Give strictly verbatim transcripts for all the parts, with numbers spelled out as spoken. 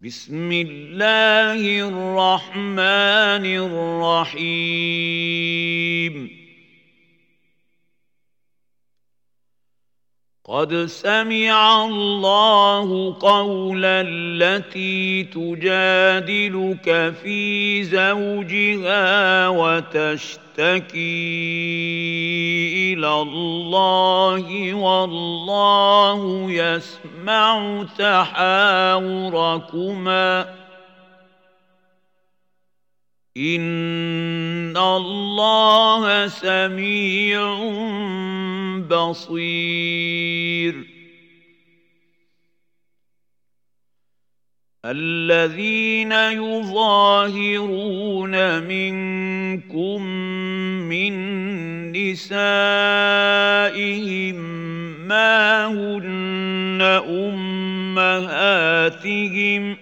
بسم الله الرحمن الرحيم قد سمع الله قول التي تجادلك في زوجها وتشتكي إلى الله والله يسمع تحاوركما إن الله سميع بصير الذين يظاهرون منكم من نسائهم ما هن أمهاتهم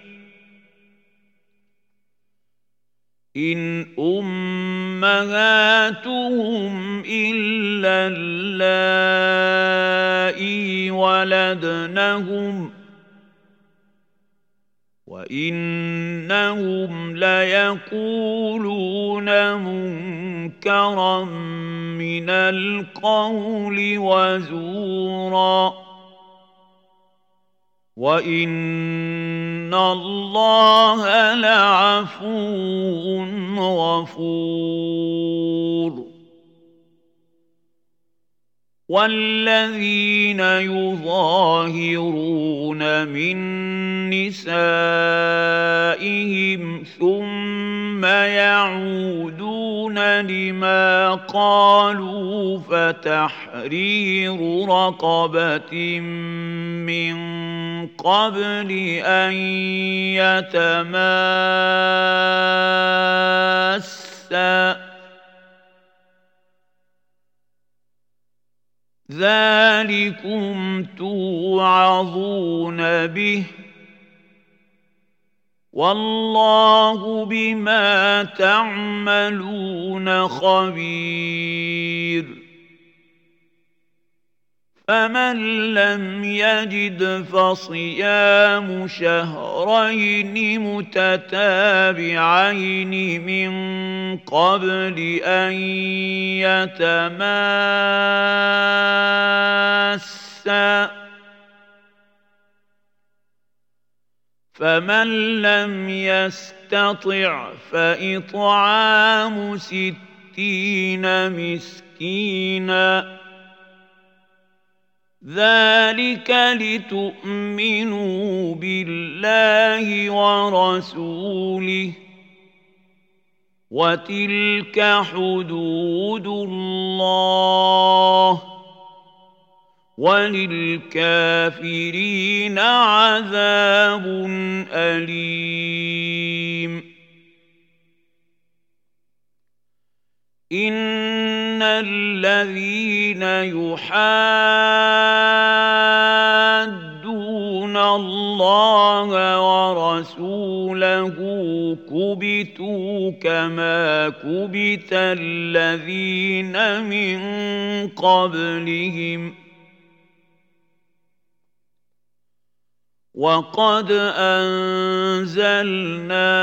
إن أمهاتهم إلا اللائي ولدنهم وإنهم ليقولون منكرا من القول وزورا وإن الله لعفو غفور والذين يظاهرون من نسائهم ثم يعودون لما قالوا فتحرير رقبة من قبل أن يتماسا ذلكم توعظون به والله بما تعملون خبير فمن لم يجد فصيام شهرين متتابعين من قبل أن يتماسا فمن لم يستطع فإطعام ستين مسكينا ذلك لتؤمنوا بالله ورسوله وتلك حدود الله وللكافرين عذاب أليم إن الذين يحادون الله ورسوله كبتوا كما كبت الذين من قبلهم وقد أنزلنا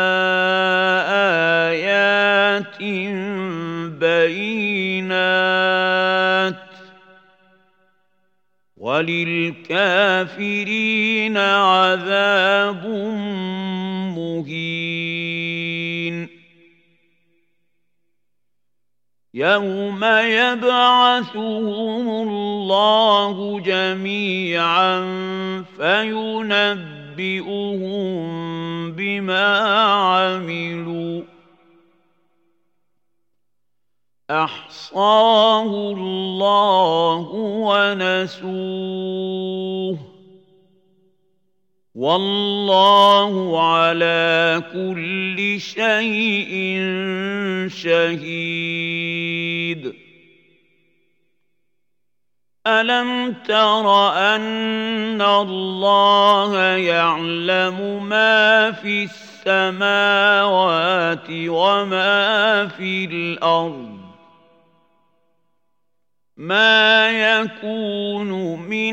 آيات بينات وللكافرين عذاب مهين يوم يبعثهم الله جميعا فينبئهم بما عملوا أحصاه الله ونسوه والله على كل شيء شهيد ألم تر أن الله يعلم ما في السماوات وما في الأرض ما يكون من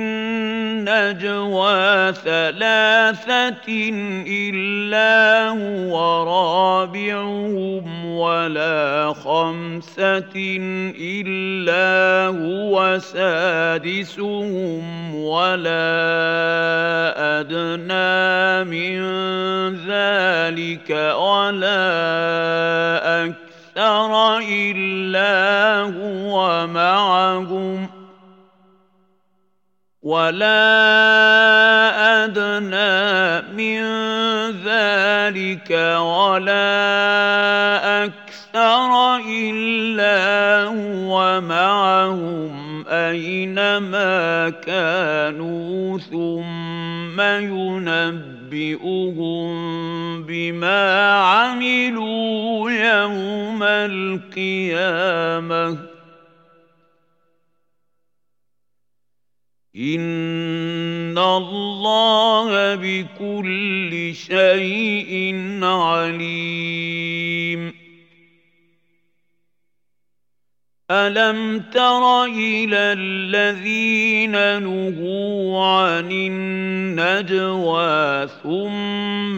نجوى ثلاثة إلا هو رابعهم ولا خمسة إلا هو سادسهم ولا أدنى من ذلك ولا أكثر أكثر إلا هو معهم ولا أدنى من ذلك ولا أكثر إلا هو معهم أينما كانوا ثم ينبئهم بما عملوا يوم القيامة إن الله بكل شيء عليم. ألم تر إلى الذين نهوا عن النجوى ثم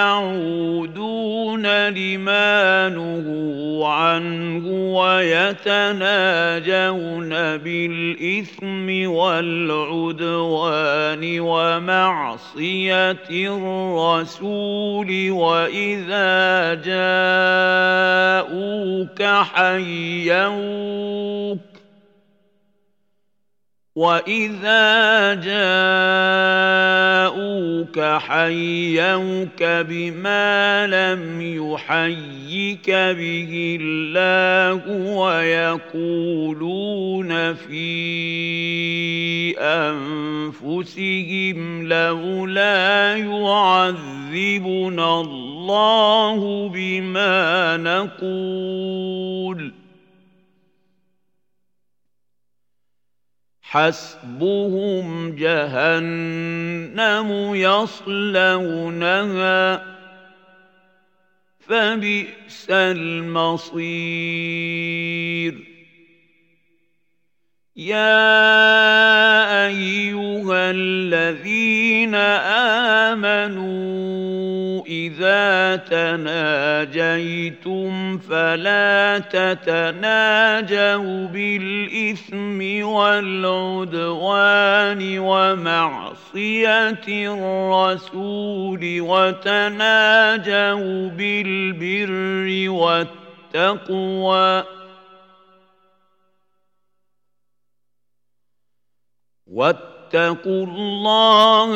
يعودون لما نهوا عنه ويتناجون بالإثم والعدوان ومعصية الرسول وإذا جاءوك حيوك وَإِذَا جَاءُوكَ حَيَّوْكَ بِمَا لَمْ يُحَيِّكَ بِهِ اللَّهُ وَيَقُولُونَ فِي أَنفُسِهِمْ لَوْلَا يُعَذِّبُنَا اللَّهُ بِمَا نَقُولُ حسبهم جهنم يصلونها فبئس المصير. يا أيها الذين آمنوا إذا تناجيتم فلا تتناجوا بالإثم والعدوان ومعصية الرسول وتناجوا بالبر والتقوى واتقوا الله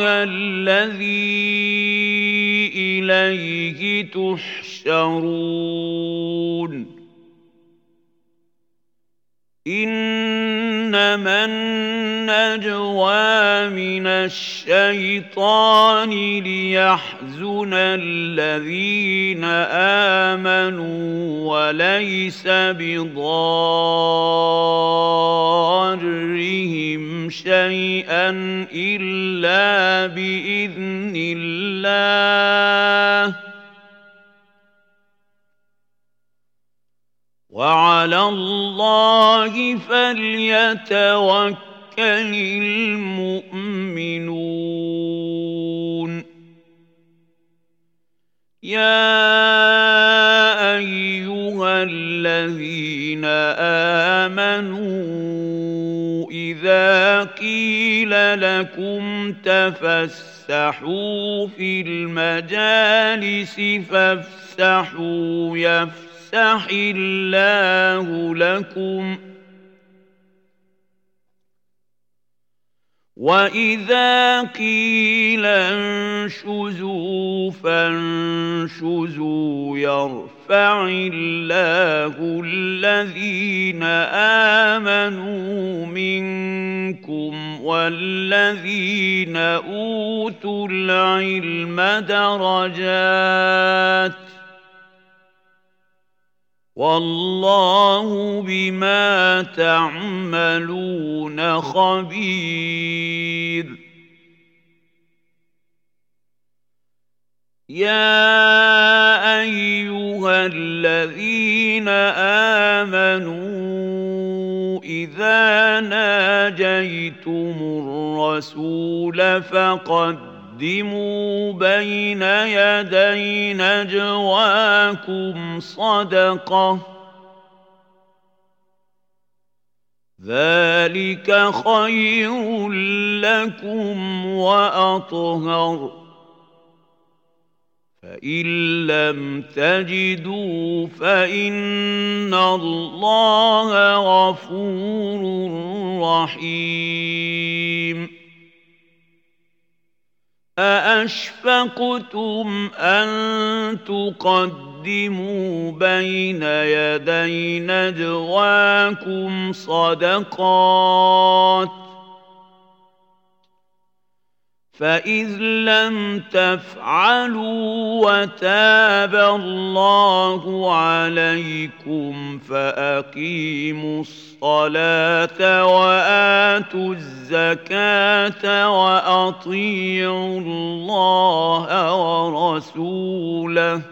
الذي إليه تحشرون. إنما النجوى من الشيطان ليحزن الذين آمنوا وليس بضارهم شيئا إلا بإذن الله وعلى الله فليتوكل المؤمنون. يا أيها الذين آمنوا إذا قيل لكم تفسحوا في المجالس فافسحوا يفسحوا يفسح الله لكم وإذا قيل انشزوا فانشزوا يرفع الله الذين آمنوا منكم والذين أوتوا العلم درجات والله بما تعملون خبير. يا أيها الذين آمنوا إذا إذا ناجيتم الرسول فقدموا بين يدي نجواكم صدقة ذلك خير لكم وأطهر فإن لم تجدوا فإن الله غفور رحيم أأشفقتم أن تقدموا بين يدي نجواكم صدقات فإذ لم تفعلوا وتاب الله عليكم فأقيموا الصلاة وآتوا الزكاة وأطيعوا الله ورسوله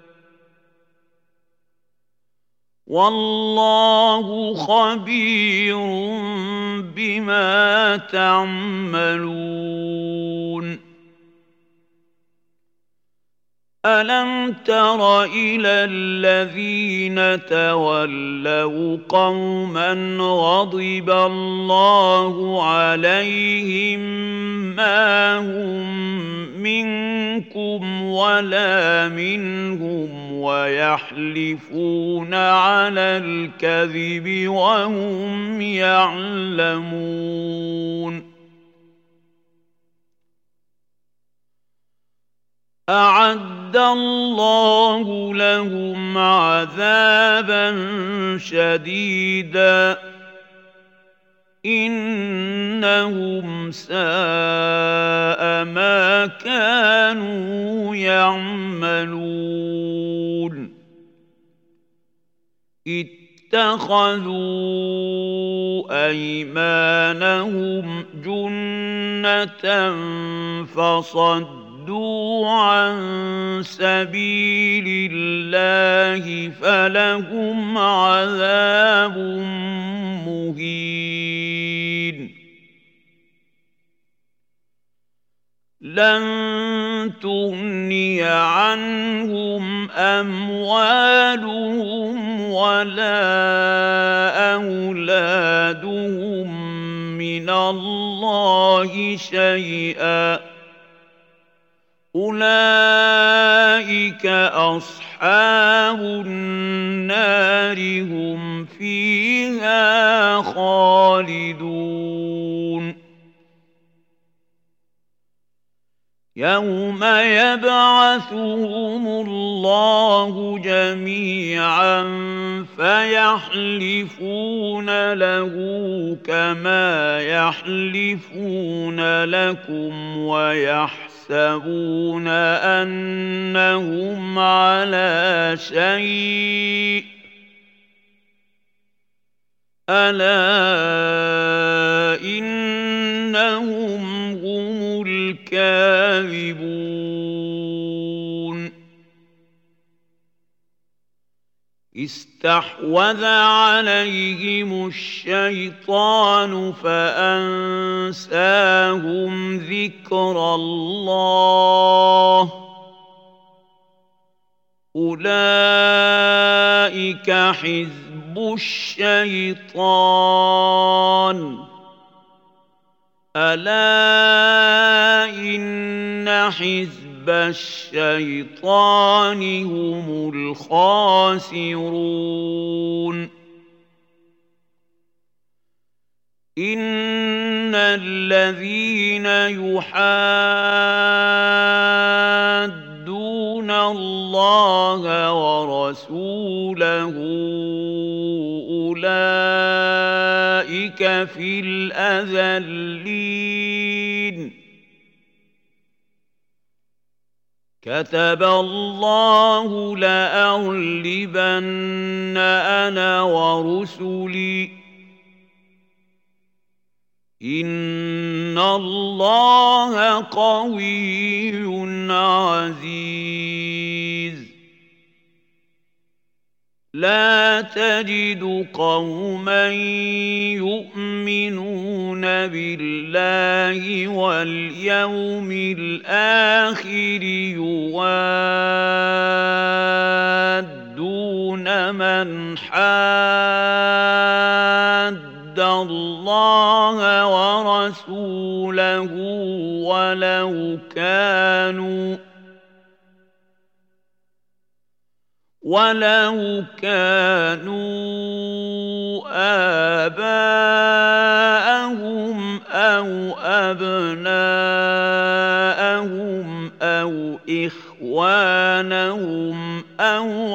والله خبير بما تعملون ألم تر إلى الذين تولوا قوما غضب الله عليهم ما هم منكم ولا منهم ويحلفون على الكذب وهم يعلمون أعد الله لهم عذابا شديدا إنهم ساء ما كانوا يعملون اتخذوا أيمانهم جنة فصدوا عن سبيل الله فلهم عذاب مهين لن تغني عنهم أموالهم ولا أولادهم من الله شيئا أولئك أصحاب النار هم فيها خالدون يوم يبعثهم الله جميعا فيحلفون له كما يحلفون لكم ويحلفون يحسبون أنهم على شيء ألا إنهم هم الكاذبون استحوذ عليهم الشيطان فأنساهم ذكر الله أولئك حزب الشيطان ألا إن حزب الشيطان هم الخاسرون إن الذين يحادون الله ورسوله أولئك في الأذلين كتب الله لأغلبن أنا ورسلي إن الله قوي عزيز لا تجد قوما يؤمنون بالله واليوم الآخر يوادون من حاد الله ورسوله ولو كانوا ولو كانوا آباءهم أو أبناءهم أو إخوانهم أو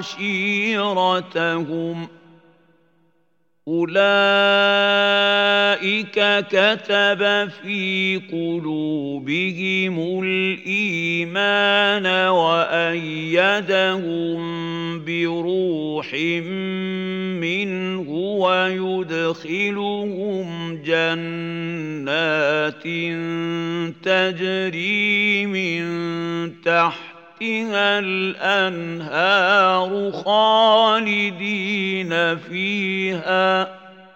عشيرتهم أولئك كتب في قلوبهم الإيمان وأيدهم بروح منه ويدخلهم جنات تجري من تحت تحتها الأنهار خالدين فيها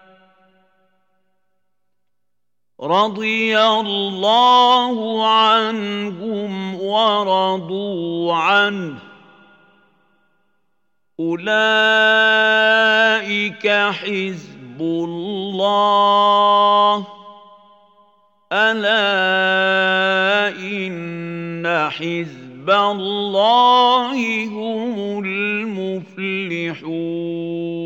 رضي الله عنهم ورضوا عنه أولئك حزب الله ألا إن حزب الله هم المفلحون